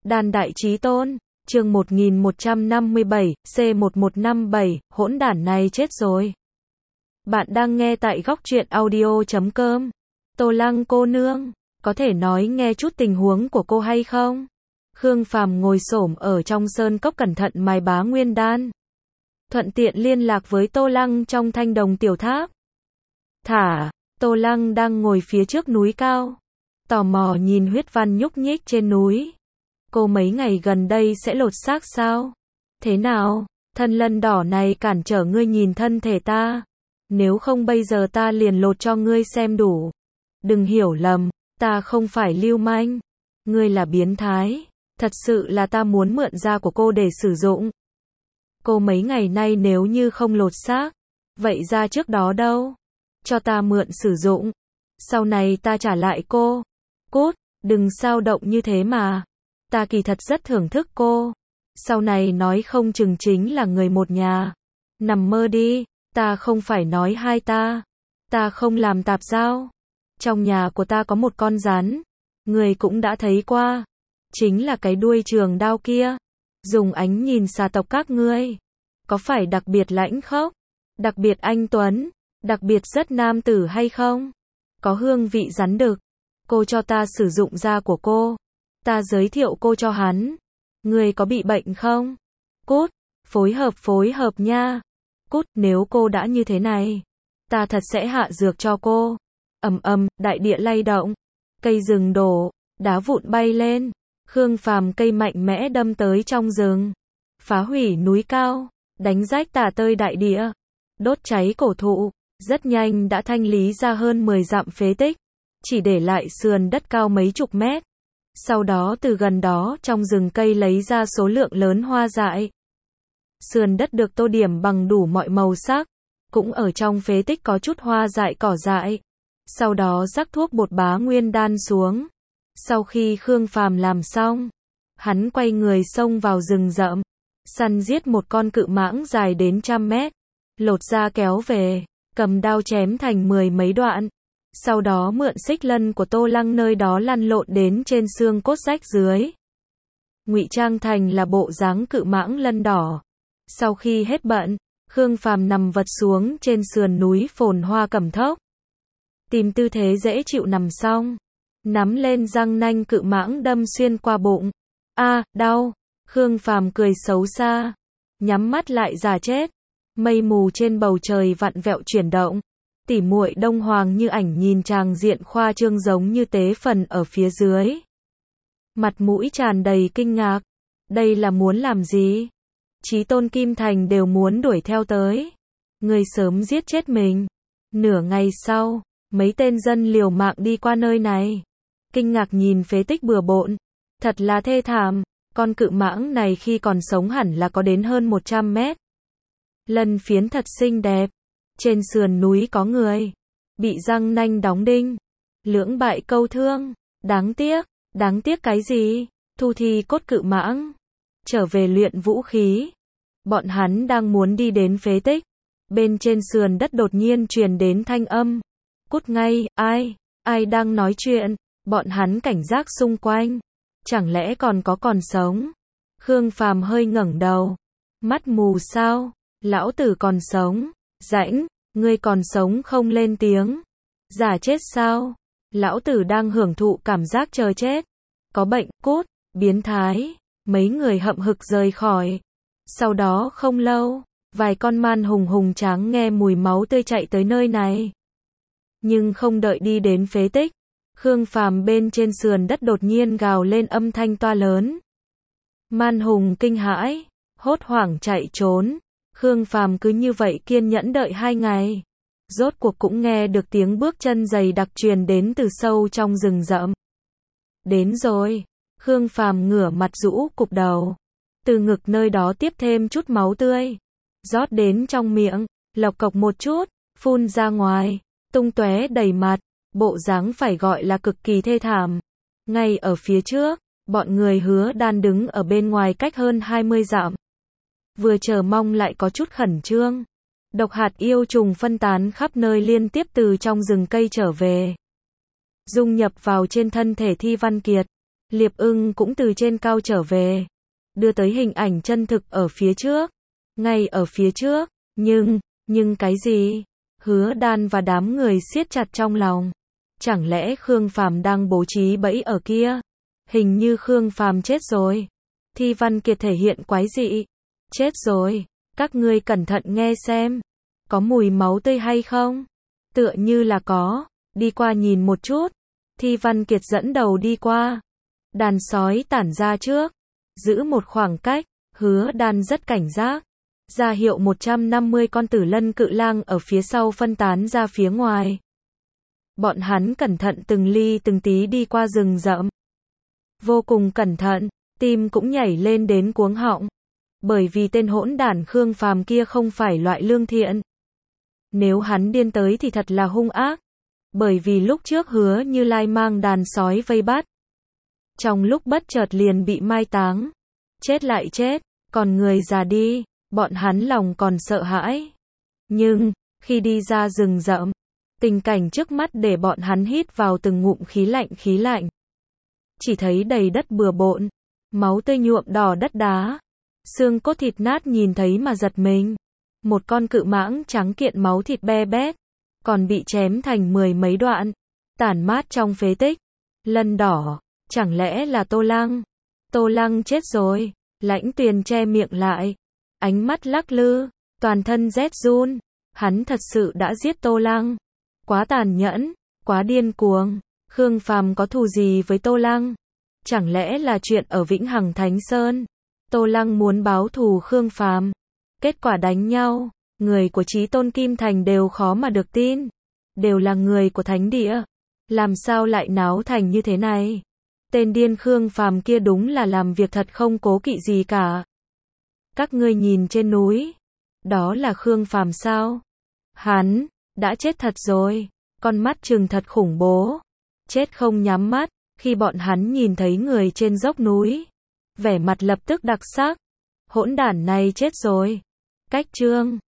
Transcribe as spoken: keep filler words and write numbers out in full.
Đan Đại Chí Tôn, chương một nghìn một trăm năm mươi bảy, C một một năm bảy, hỗn đản này chết rồi. Bạn đang nghe tại góc truyện audio chấm com. Tô Lăng cô nương, có thể nói nghe chút tình huống của cô hay không? Khương Phàm ngồi xổm ở trong sơn cốc cẩn thận mài bá nguyên đan. Thuận tiện liên lạc với Tô Lăng trong thanh đồng tiểu tháp. Thả, Tô Lăng đang ngồi phía trước núi cao. Tò mò nhìn huyết văn nhúc nhích trên núi. Cô mấy ngày gần đây sẽ lột xác sao? Thế nào? Thân lân đỏ này cản trở ngươi nhìn thân thể ta. Nếu không bây giờ ta liền lột cho ngươi xem đủ. Đừng hiểu lầm, ta không phải lưu manh. Ngươi là biến thái. Thật sự là ta muốn mượn da của cô để sử dụng. Cô mấy ngày nay nếu như không lột xác, vậy da trước đó đâu? Cho ta mượn sử dụng. Sau này ta trả lại cô. Cút, đừng xao động như thế mà. Ta kỳ thật rất thưởng thức cô. Sau này nói không chừng chính là người một nhà. Nằm mơ đi, ta không phải nói hai ta. Ta không làm tạp giao. Trong nhà của ta có một con rắn. Người cũng đã thấy qua. Chính là cái đuôi trường đao kia. Dùng ánh nhìn xà tộc các ngươi. Có phải đặc biệt lãnh khốc? Đặc biệt anh tuấn? Đặc biệt rất nam tử hay không? Có hương vị rắn đực. Cô cho ta sử dụng da của cô. Ta giới thiệu cô cho hắn. Người có bị bệnh không? Cút, phối hợp phối hợp nha. Cút, nếu cô đã như thế này, ta thật sẽ hạ dược cho cô. Ầm ầm, đại địa lay động, cây rừng đổ, đá vụn bay lên. Khương Phàm cây mạnh mẽ đâm tới trong rừng, phá hủy núi cao, đánh rách tả tơi đại địa, đốt cháy cổ thụ, rất nhanh đã thanh lý ra hơn mười dặm phế tích, chỉ để lại sườn đất cao mấy chục mét. Sau đó từ gần đó trong rừng cây lấy ra số lượng lớn hoa dại. Sườn đất được tô điểm bằng đủ mọi màu sắc, cũng ở trong phế tích có chút hoa dại cỏ dại. Sau đó rắc thuốc bột bá nguyên đan xuống. Sau khi Khương Phàm làm xong, hắn quay người xông vào rừng rậm, săn giết một con cự mãng dài đến trăm mét, lột da kéo về, cầm đao chém thành mười mấy đoạn. Sau đó mượn xích lân của Tô Lăng nơi đó lăn lộn đến trên xương cốt rách dưới. Ngụy trang thành là bộ dáng cự mãng lân đỏ. Sau khi hết bận, Khương Phàm nằm vật xuống trên sườn núi phồn hoa cẩm thốc. Tìm tư thế dễ chịu nằm xong. Nắm lên răng nanh cự mãng đâm xuyên qua bụng. A, à, đau. Khương Phàm cười xấu xa. Nhắm mắt lại giả chết. Mây mù trên bầu trời vặn vẹo chuyển động. Tỉ muội Đông Hoàng như ảnh nhìn tràng diện khoa trương giống như tế phần ở phía dưới. Mặt mũi tràn đầy kinh ngạc. Đây là muốn làm gì? Chí Tôn Kim Thành đều muốn đuổi theo tới. Người sớm giết chết mình. Nửa ngày sau, mấy tên dân liều mạng đi qua nơi này. Kinh ngạc nhìn phế tích bừa bộn. Thật là thê thảm. Con cự mãng này khi còn sống hẳn là có đến hơn một trăm mét. Lân phiến thật xinh đẹp. Trên sườn núi có người. Bị răng nanh đóng đinh. Lưỡng bại câu thương. Đáng tiếc. Đáng tiếc cái gì? Thu thi cốt cự mãng. Trở về luyện vũ khí. Bọn hắn đang muốn đi đến phế tích. Bên trên sườn đất đột nhiên truyền đến thanh âm. Cút ngay, ai? Ai đang nói chuyện? Bọn hắn cảnh giác xung quanh. Chẳng lẽ còn có còn sống? Khương Phàm hơi ngẩng đầu. Mắt mù sao? Lão tử còn sống. Rãnh, ngươi còn sống không lên tiếng. Giả chết sao? Lão tử đang hưởng thụ cảm giác chờ chết. Có bệnh, cút, biến thái. Mấy người hậm hực rời khỏi. Sau đó không lâu, vài con man hùng hùng tráng nghe mùi máu tươi chạy tới nơi này. Nhưng không đợi đi đến phế tích, Khương Phàm bên trên sườn đất đột nhiên gào lên âm thanh toa lớn. Man hùng kinh hãi, hốt hoảng chạy trốn. Khương Phàm cứ như vậy kiên nhẫn đợi hai ngày. Rốt cuộc cũng nghe được tiếng bước chân dày đặc truyền đến từ sâu trong rừng rậm. Đến rồi. Khương Phàm ngửa mặt rũ cụp đầu. Từ ngực nơi đó tiếp thêm chút máu tươi. Rót đến trong miệng, lộc cộc một chút, phun ra ngoài, tung tóe đầy mặt. Bộ dáng phải gọi là cực kỳ thê thảm. Ngay ở phía trước, bọn người Hứa Đan đứng ở bên ngoài cách hơn hai mươi dặm. Vừa chờ mong lại có chút khẩn trương. Độc hạt yêu trùng phân tán khắp nơi liên tiếp từ trong rừng cây trở về. Dung nhập vào trên thân thể Thi Văn Kiệt. Liệp Ưng cũng từ trên cao trở về, đưa tới hình ảnh chân thực ở phía trước, ngay ở phía trước, nhưng, nhưng cái gì? Hứa Đan và đám người siết chặt trong lòng. Chẳng lẽ Khương Phàm đang bố trí bẫy ở kia? Hình như Khương Phàm chết rồi. Thi Văn Kiệt thể hiện quái dị. Chết rồi, các ngươi cẩn thận nghe xem. Có mùi máu tươi hay không? Tựa như là có, đi qua nhìn một chút. Thi Văn Kiệt dẫn đầu đi qua. Đàn sói tản ra trước, giữ một khoảng cách, Hứa Đan rất cảnh giác. Ra hiệu một trăm năm mươi con tử lân cự lang ở phía sau phân tán ra phía ngoài. Bọn hắn cẩn thận từng ly từng tí đi qua rừng rậm. Vô cùng cẩn thận, tim cũng nhảy lên đến cuống họng. Bởi vì tên hỗn đản Khương Phàm kia không phải loại lương thiện. Nếu hắn điên tới thì thật là hung ác. Bởi vì lúc trước Hứa Như Lai mang đàn sói vây bắt. Trong lúc bất chợt liền bị mai táng. Chết lại chết, còn người già đi, bọn hắn lòng còn sợ hãi. Nhưng, khi đi ra rừng rậm, tình cảnh trước mắt để bọn hắn hít vào từng ngụm khí lạnh khí lạnh. Chỉ thấy đầy đất bừa bộn, máu tươi nhuộm đỏ đất đá, xương cốt thịt nát nhìn thấy mà giật mình. Một con cự mãng trắng kiện máu thịt be bét, còn bị chém thành mười mấy đoạn, tản mát trong phế tích. Lân đỏ, chẳng lẽ là Tô Lăng? Tô Lăng chết rồi. Lãnh Tuyền che miệng lại, ánh mắt lắc lư, toàn thân rét run. Hắn thật sự đã giết Tô Lăng. Quá tàn nhẫn, quá điên cuồng. Khương Phàm có thù gì với Tô Lăng? Chẳng lẽ là chuyện ở Vĩnh Hằng Thánh Sơn? Tô Lăng muốn báo thù Khương Phàm. Kết quả đánh nhau, người của Chí Tôn Kim Thành đều khó mà được tin. Đều là người của Thánh Địa. Làm sao lại náo thành như thế này? Tên điên Khương Phàm kia đúng là làm việc thật không cố kỵ gì cả. Các ngươi nhìn trên núi, đó là Khương Phàm sao? Hắn đã chết thật rồi, con mắt trừng thật khủng bố. Chết không nhắm mắt, khi bọn hắn nhìn thấy người trên dốc núi, vẻ mặt lập tức đặc sắc. Hỗn đản này chết rồi. Cách chương